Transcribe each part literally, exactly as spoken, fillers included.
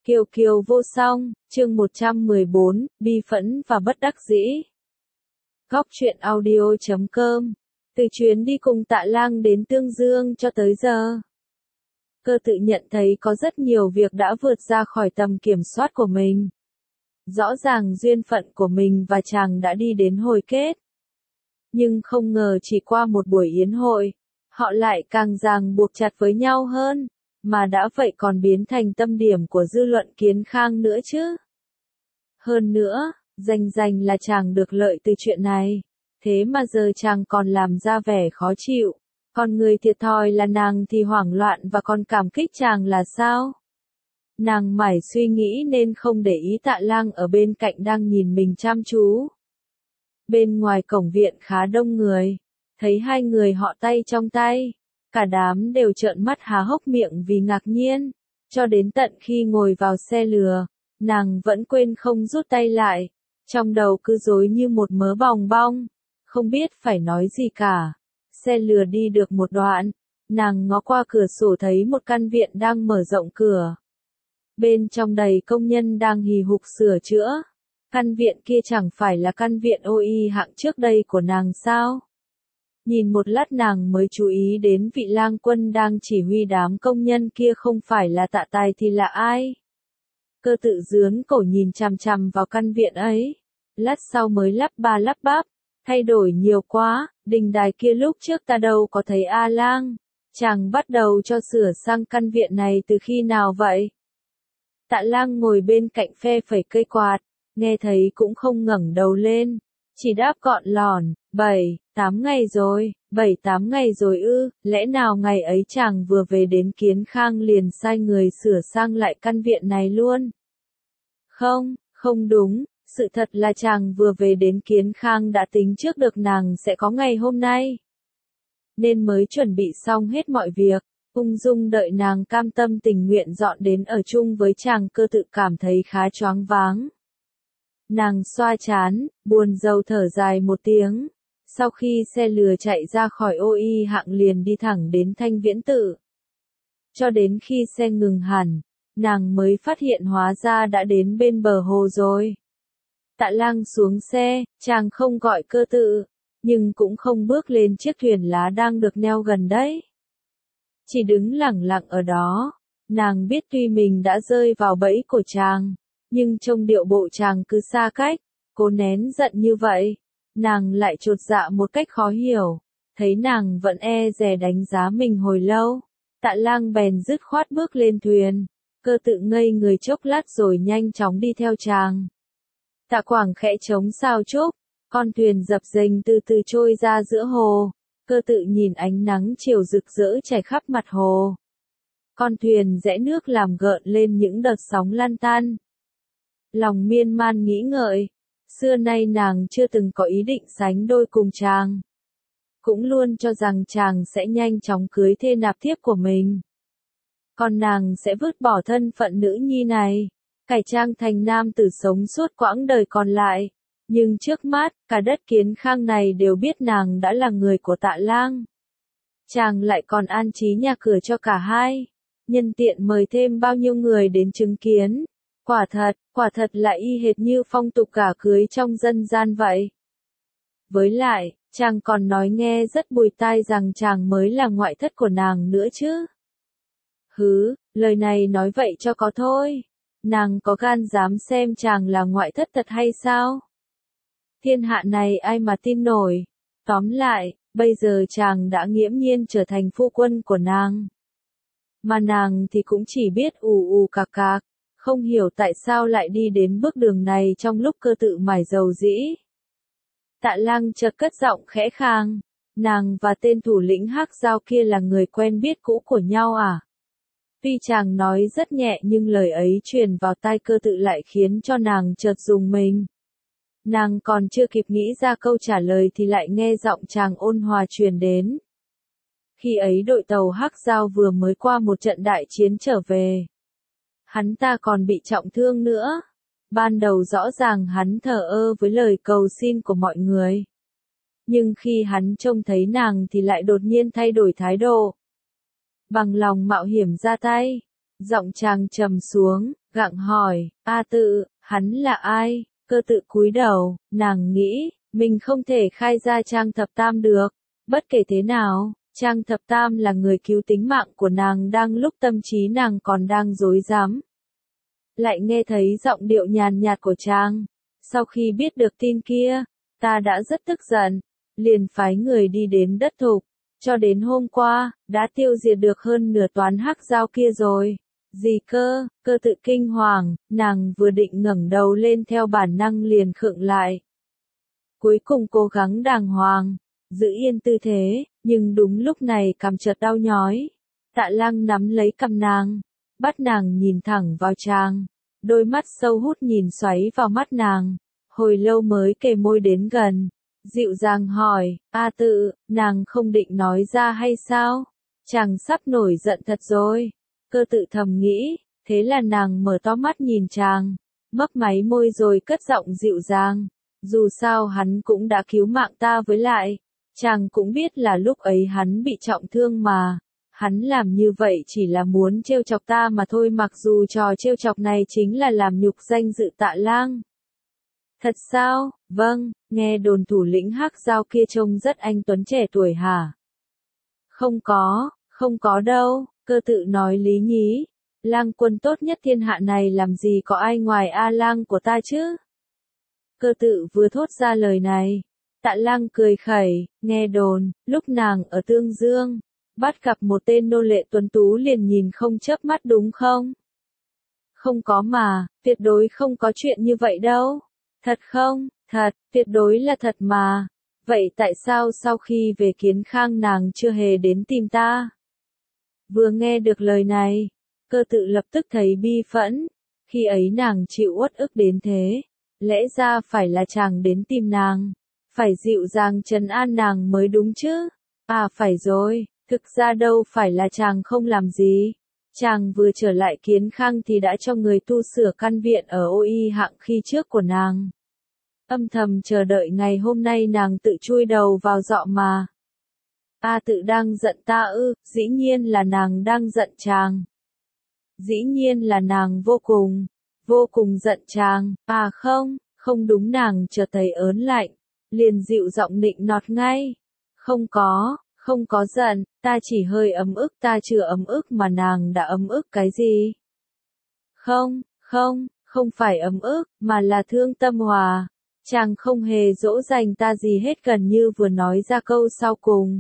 Kiều kiều vô song, chương một trăm mười bốn, bi phẫn và bất đắc dĩ. Góc truyện audio chấm com. Từ chuyến đi cùng Tạ Lang đến Tương Dương cho tới giờ, Cơ tự nhận thấy có rất nhiều việc đã vượt ra khỏi tầm kiểm soát của mình. Rõ ràng duyên phận của mình và chàng đã đi đến hồi kết. Nhưng không ngờ chỉ qua một buổi yến hội, họ lại càng ràng buộc chặt với nhau hơn, mà đã vậy còn biến thành tâm điểm của dư luận kiến khang nữa chứ. Hơn nữa, danh danh là chàng được lợi từ chuyện này, thế mà giờ chàng còn làm ra vẻ khó chịu, còn người thiệt thòi là nàng thì hoảng loạn và còn cảm kích chàng là sao? Nàng mải suy nghĩ nên không để ý Tạ Lang ở bên cạnh đang nhìn mình chăm chú. Bên ngoài cổng viện khá đông người, thấy hai người họ tay trong tay, cả đám đều trợn mắt há hốc miệng vì ngạc nhiên, cho đến tận khi ngồi vào xe lừa, nàng vẫn quên không rút tay lại, trong đầu cứ rối như một mớ bòng bong, không biết phải nói gì cả. Xe lừa đi được một đoạn, nàng ngó qua cửa sổ thấy một căn viện đang mở rộng cửa. Bên trong đầy công nhân đang hì hục sửa chữa. Căn viện kia chẳng phải là căn viện ô y hạng trước đây của nàng sao? Nhìn một lát nàng mới chú ý đến vị lang quân đang chỉ huy đám công nhân kia không phải là Tạ Tài thì là ai? Cơ tự dướn cổ nhìn chằm chằm vào căn viện ấy. Lát sau mới lắp ba lắp bắp, thay đổi nhiều quá, đình đài kia lúc trước ta đâu có thấy A Lang. Chàng bắt đầu cho sửa sang căn viện này từ khi nào vậy? Tạ Lang ngồi bên cạnh phe phẩy cây quạt, nghe thấy cũng không ngẩng đầu lên, chỉ đáp gọn lòn, bảy, tám ngày rồi, bảy tám ngày rồi ư, lẽ nào ngày ấy chàng vừa về đến Kiến Khang liền sai người sửa sang lại căn viện này luôn? Không, không đúng, sự thật là chàng vừa về đến Kiến Khang đã tính trước được nàng sẽ có ngày hôm nay, nên mới chuẩn bị xong hết mọi việc, ung dung đợi nàng cam tâm tình nguyện dọn đến ở chung với chàng. Cơ tự cảm thấy khá choáng váng. Nàng xoa trán, buồn rầu thở dài một tiếng. Sau khi xe lừa chạy ra khỏi ô y hạng liền đi thẳng đến Thanh Viễn Tự. Cho đến khi xe ngừng hẳn, nàng mới phát hiện hóa ra đã đến bên bờ hồ rồi. Tạ Lang xuống xe, chàng không gọi Cơ tự, nhưng cũng không bước lên chiếc thuyền lá đang được neo gần đấy. Chỉ đứng lẳng lặng ở đó, nàng biết tuy mình đã rơi vào bẫy của chàng, nhưng trông điệu bộ chàng cứ xa cách, cố nén giận như vậy, nàng lại chột dạ một cách khó hiểu, thấy nàng vẫn e dè đánh giá mình hồi lâu, Tạ Lang bèn dứt khoát bước lên thuyền. Cơ tự ngây người chốc lát rồi nhanh chóng đi theo chàng. Tạ Quảng khẽ trống sao chúc, con thuyền dập dềnh từ từ trôi ra giữa hồ. Cơ tự nhìn ánh nắng chiều rực rỡ chảy khắp mặt hồ. Con thuyền rẽ nước làm gợn lên những đợt sóng lan tan. Lòng miên man nghĩ ngợi, xưa nay nàng chưa từng có ý định sánh đôi cùng chàng. Cũng luôn cho rằng chàng sẽ nhanh chóng cưới thê nạp thiếp của mình. Còn nàng sẽ vứt bỏ thân phận nữ nhi này, cải trang thành nam tử sống suốt quãng đời còn lại. Nhưng trước mắt, cả đất Kiến Khang này đều biết nàng đã là người của Tạ Lang. Chàng lại còn an trí nhà cửa cho cả hai, nhân tiện mời thêm bao nhiêu người đến chứng kiến. Quả thật, quả thật lại y hệt như phong tục gả cưới trong dân gian vậy. Với lại, chàng còn nói nghe rất bùi tai rằng chàng mới là ngoại thất của nàng nữa chứ. Hứ, lời này nói vậy cho có thôi. Nàng có gan dám xem chàng là ngoại thất thật hay sao? Thiên hạ này ai mà tin nổi. Tóm lại, bây giờ chàng đã nghiễm nhiên trở thành phu quân của nàng. Mà nàng thì cũng chỉ biết ù ù cạc cạc, không hiểu tại sao lại đi đến bước đường này trong lúc Cơ tự mải dầu dĩ. Tạ Lang chợt cất giọng khẽ khàng, nàng và tên thủ lĩnh Hắc Giao kia là người quen biết cũ của nhau à? Tuy chàng nói rất nhẹ nhưng lời ấy truyền vào tai Cơ tự lại khiến cho nàng chợt rùng mình. Nàng còn chưa kịp nghĩ ra câu trả lời thì lại nghe giọng chàng ôn hòa truyền đến. Khi ấy đội tàu Hắc Giao vừa mới qua một trận đại chiến trở về. Hắn ta còn bị trọng thương nữa. Ban đầu rõ ràng hắn thờ ơ với lời cầu xin của mọi người. Nhưng khi hắn trông thấy nàng thì lại đột nhiên thay đổi thái độ. Bằng lòng mạo hiểm ra tay. Giọng chàng trầm xuống, gặng hỏi, A Tự, hắn là ai? Cơ Tự cúi đầu, nàng nghĩ, mình không thể khai ra Trang Thập Tam được. Bất kể thế nào, Trang Thập Tam là người cứu tính mạng của nàng đang lúc tâm trí nàng còn đang rối rắm. Lại nghe thấy giọng điệu nhàn nhạt của Trang. Sau khi biết được tin kia, ta đã rất tức giận, liền phái người đi đến đất thục. Cho đến hôm qua, đã tiêu diệt được hơn nửa toán hắc giao kia rồi. Gì cơ? Cơ Tự kinh hoàng, nàng vừa định ngẩng đầu lên theo bản năng liền khựng lại. Cuối cùng cố gắng đàng hoàng, giữ yên tư thế, nhưng đúng lúc này cằm chợt đau nhói. Tạ Lăng nắm lấy cằm nàng, bắt nàng nhìn thẳng vào Trang, đôi mắt sâu hút nhìn xoáy vào mắt nàng, hồi lâu mới kề môi đến gần, dịu dàng hỏi, A Tự, nàng không định nói ra hay sao? Chàng sắp nổi giận thật rồi. Cơ Tự thầm nghĩ, thế là nàng mở to mắt nhìn Chàng, mấp máy môi rồi cất giọng dịu dàng, dù sao hắn cũng đã cứu mạng ta, với lại, Chàng cũng biết là lúc ấy hắn bị trọng thương mà. Hắn làm như vậy chỉ là muốn trêu chọc ta mà thôi, mặc dù trò trêu chọc này chính là làm nhục danh dự Tạ Lang. Thật sao? Vâng, nghe đồn thủ lĩnh hắc giao kia trông rất anh tuấn trẻ tuổi hả? Không có, không có đâu, Cơ Tự nói lý nhí. Lang quân tốt nhất thiên hạ này làm gì có ai ngoài A Lang của ta chứ? Cơ Tự vừa thốt ra lời này, Tạ Lang cười khẩy, nghe đồn, lúc nàng ở Tương Dương, bắt gặp một tên nô lệ tuấn tú liền nhìn không chớp mắt đúng không? Không có mà, tuyệt đối không có chuyện như vậy đâu. Thật không? Thật, tuyệt đối là thật mà. Vậy tại sao sau khi về Kiến Khang nàng chưa hề đến tìm ta? Vừa nghe được lời này, Cơ Tự lập tức thấy bi phẫn. Khi ấy nàng chịu uất ức đến thế, lẽ ra phải là chàng đến tìm nàng, phải dịu dàng trấn an nàng mới đúng chứ. À phải rồi, thực ra đâu phải là chàng không làm gì. Chàng vừa trở lại Kiến Khang thì đã cho người tu sửa căn viện ở ô y hạng khi trước của nàng. Âm thầm chờ đợi ngày hôm nay nàng tự chui đầu vào dọ mà. A Tự đang giận ta ư? Dĩ nhiên là nàng đang giận chàng. Dĩ nhiên là nàng vô cùng, vô cùng giận chàng. À không, không đúng, nàng chợt thấy ớn lạnh, liền dịu giọng nịnh nọt ngay. Không có, không có giận, ta chỉ hơi ấm ức, ta chưa ấm ức mà nàng đã ấm ức cái gì? Không, không, không phải ấm ức, mà là thương tâm hòa. Chàng không hề dỗ dành ta gì hết, gần như vừa nói ra câu sau cùng.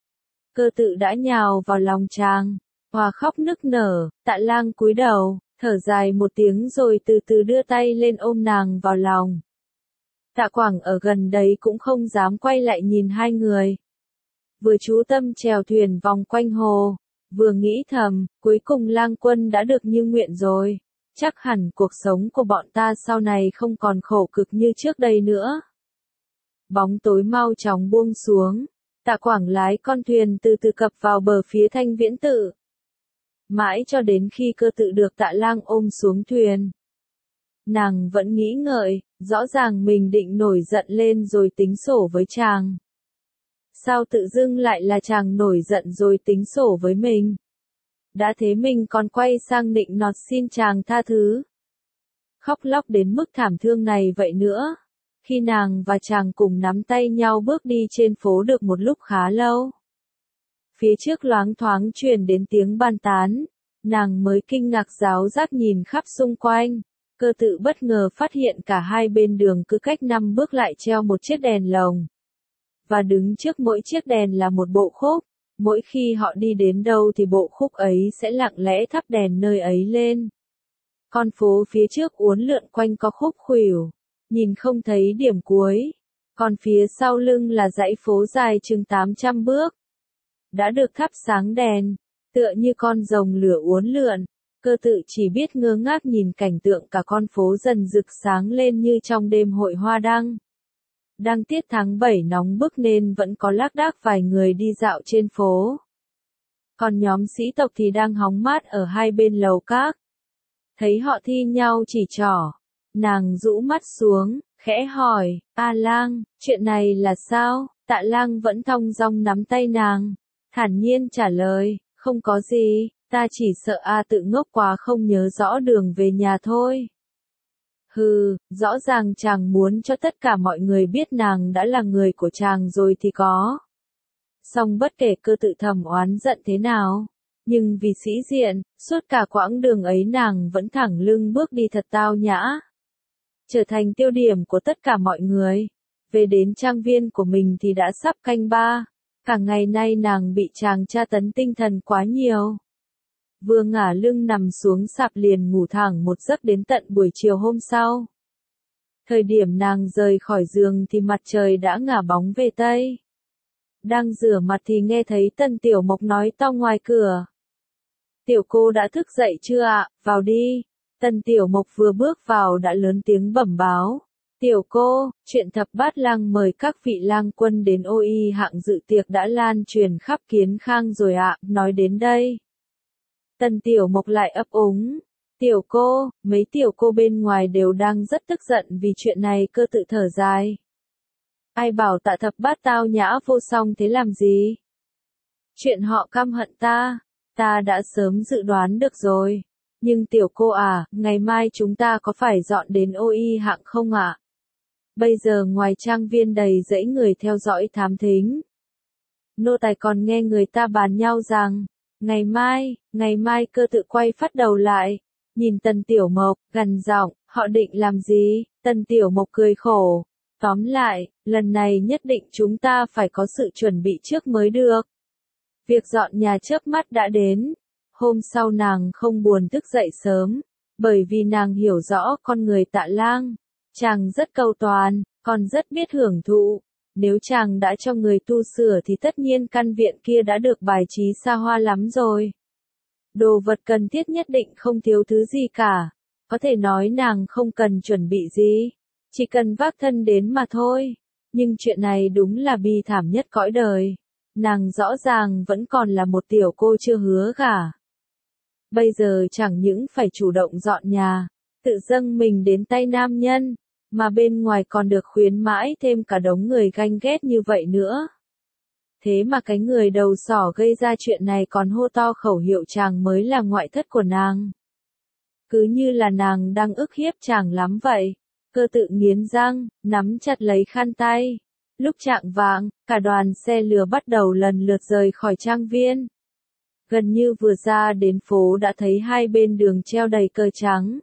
Cơ Tự đã nhào vào lòng chàng, hòa khóc nức nở. Tạ Lang cúi đầu, thở dài một tiếng rồi từ từ đưa tay lên ôm nàng vào lòng. Tạ Quảng ở gần đấy cũng không dám quay lại nhìn hai người. Vừa chú tâm chèo thuyền vòng quanh hồ, vừa nghĩ thầm, cuối cùng Lang quân đã được như nguyện rồi. Chắc hẳn cuộc sống của bọn ta sau này không còn khổ cực như trước đây nữa. Bóng tối mau chóng buông xuống, Tạ Quảng lái con thuyền từ từ cập vào bờ phía Thanh Viễn Tự. Mãi cho đến khi Cơ Tự được Tạ Lang ôm xuống thuyền, nàng vẫn nghĩ ngợi, rõ ràng mình định nổi giận lên rồi tính sổ với chàng. Sao tự dưng lại là chàng nổi giận rồi tính sổ với mình? Đã thế mình còn quay sang nịnh nọt xin chàng tha thứ. Khóc lóc đến mức thảm thương này vậy nữa. Khi nàng và chàng cùng nắm tay nhau bước đi trên phố được một lúc khá lâu, phía trước loáng thoáng truyền đến tiếng bàn tán, nàng mới kinh ngạc ráo rác nhìn khắp xung quanh. Cơ Tự bất ngờ phát hiện cả hai bên đường cứ cách năm bước lại treo một chiếc đèn lồng. Và đứng trước mỗi chiếc đèn là một bộ khúc. Mỗi khi họ đi đến đâu thì bộ khúc ấy sẽ lặng lẽ thắp đèn nơi ấy lên. Con phố phía trước uốn lượn quanh có khúc khuỷu, nhìn không thấy điểm cuối. Còn phía sau lưng là dãy phố dài chừng tám trăm bước, đã được thắp sáng đèn, tựa như con rồng lửa uốn lượn. Cơ Tự chỉ biết ngơ ngác nhìn cảnh tượng cả con phố dần rực sáng lên như trong đêm hội hoa đăng. Đang tiết tháng bảy nóng bức nên vẫn có lác đác vài người đi dạo trên phố. Còn nhóm sĩ tộc thì đang hóng mát ở hai bên lầu các. Thấy họ thi nhau chỉ trỏ, nàng rũ mắt xuống, khẽ hỏi, A Lang, chuyện này là sao? Tạ Lang vẫn thong dong nắm tay nàng, thản nhiên trả lời, không có gì, Ta chỉ sợ A tự ngốc quá không nhớ rõ đường về nhà thôi. Hừ, rõ ràng chàng muốn cho tất cả mọi người biết nàng đã là người của chàng rồi thì có. Song bất kể Cơ Tự thầm oán giận thế nào, nhưng vì sĩ diện, suốt cả quãng đường ấy nàng vẫn thẳng lưng bước đi thật tao nhã. Trở thành tiêu điểm của tất cả mọi người. Về đến trang viên của mình thì đã sắp canh ba. Cả ngày nay nàng bị chàng tra tấn tinh thần quá nhiều. Vừa ngả lưng nằm xuống sạp liền ngủ thẳng một giấc đến tận buổi chiều hôm sau. Thời điểm nàng rời khỏi giường thì mặt trời đã ngả bóng về Tây. Đang rửa mặt thì nghe thấy Tần Tiểu Mộc nói to ngoài cửa. Tiểu cô đã thức dậy chưa ạ, vào đi. Tần Tiểu Mộc vừa bước vào đã lớn tiếng bẩm báo. Tiểu cô, chuyện thập bát lang mời các vị lang quân đến ô y hạng dự tiệc đã lan truyền khắp Kiến Khang rồi ạ, nói đến đây. Tần Tiểu Mộc lại ấp úng. Tiểu cô, mấy tiểu cô bên ngoài đều đang rất tức giận vì chuyện này. Cơ Tự thở dài. Ai bảo Tạ thập bát tao nhã vô song thế làm gì? Chuyện họ căm hận ta, ta đã sớm dự đoán được rồi. Nhưng tiểu cô à, ngày mai chúng ta có phải dọn đến ô y hạng không ạ? Bây giờ ngoài trang viên đầy dãy người theo dõi thám thính. Nô tài còn nghe người ta bàn nhau rằng, ngày mai, ngày mai. Cơ Tự quay phát đầu lại, nhìn Tần Tiểu Mộc, gằn giọng, họ định làm gì? Tần Tiểu Mộc cười khổ. Tóm lại, lần này nhất định chúng ta phải có sự chuẩn bị trước mới được. Việc dọn nhà chớp mắt đã đến. Hôm sau nàng không buồn thức dậy sớm, bởi vì nàng hiểu rõ con người Tạ Lang. Chàng rất cầu toàn, còn rất biết hưởng thụ. Nếu chàng đã cho người tu sửa thì tất nhiên căn viện kia đã được bài trí xa hoa lắm rồi. Đồ vật cần thiết nhất định không thiếu thứ gì cả. Có thể nói nàng không cần chuẩn bị gì, chỉ cần vác thân đến mà thôi. Nhưng chuyện này đúng là bi thảm nhất cõi đời. Nàng rõ ràng vẫn còn là một tiểu cô chưa hứa gả. Bây giờ chẳng những phải chủ động dọn nhà, tự dâng mình đến tay nam nhân, mà bên ngoài còn được khuyến mãi thêm cả đống người ganh ghét như vậy nữa. Thế mà cái người đầu sỏ gây ra chuyện này còn hô to khẩu hiệu chàng mới là ngoại thất của nàng. Cứ như là nàng đang ức hiếp chàng lắm vậy. Cơ Tự nghiến răng, nắm chặt lấy khăn tay. Lúc chạng vạng, cả đoàn xe lừa bắt đầu lần lượt rời khỏi trang viên. Gần như vừa ra đến phố đã thấy hai bên đường treo đầy cờ trắng.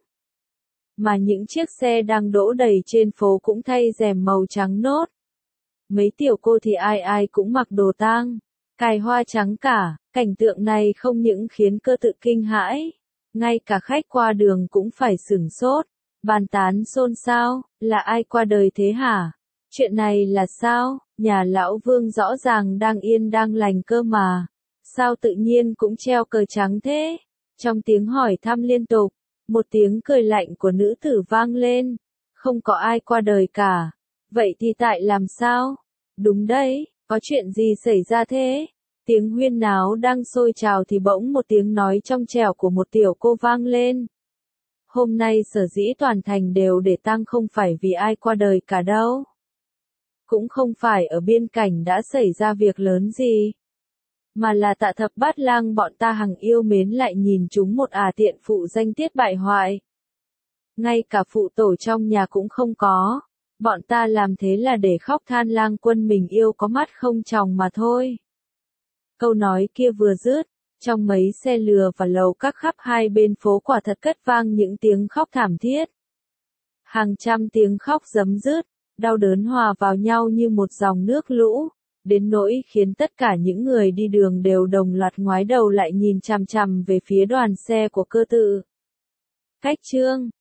Mà những chiếc xe đang đỗ đầy trên phố cũng thay rèm màu trắng nốt. Mấy tiểu cô thì ai ai cũng mặc đồ tang, cài hoa trắng cả. Cảnh tượng này không những khiến Cơ Tự kinh hãi, ngay cả khách qua đường cũng phải sửng sốt, bàn tán xôn xao, là ai qua đời thế hả? Chuyện này là sao? Nhà lão Vương rõ ràng đang yên đang lành cơ mà. Sao tự nhiên cũng treo cờ trắng thế? Trong tiếng hỏi thăm liên tục, một tiếng cười lạnh của nữ tử vang lên. Không có ai qua đời cả. Vậy thì tại làm sao? Đúng đấy, có chuyện gì xảy ra thế? Tiếng huyên náo đang sôi trào thì bỗng một tiếng nói trong trẻo của một tiểu cô vang lên. Hôm nay sở dĩ toàn thành đều để tang không phải vì ai qua đời cả đâu. Cũng không phải ở biên cảnh đã xảy ra việc lớn gì. Mà là Tạ thập bát lang bọn ta hằng yêu mến lại nhìn chúng một ả tiện phụ danh tiết bại hoại. Ngay cả phụ tổ trong nhà cũng không có. Bọn ta làm thế là để khóc than lang quân mình yêu có mắt không tròng mà thôi. Câu nói kia vừa dứt, trong mấy xe lừa và lầu các khắp hai bên phố quả thật cất vang những tiếng khóc thảm thiết. Hàng trăm tiếng khóc rấm rứt, đau đớn hòa vào nhau như một dòng nước lũ, đến nỗi khiến tất cả những người đi đường đều đồng loạt ngoái đầu lại nhìn chằm chằm về phía đoàn xe của Cơ Tự. Cách chương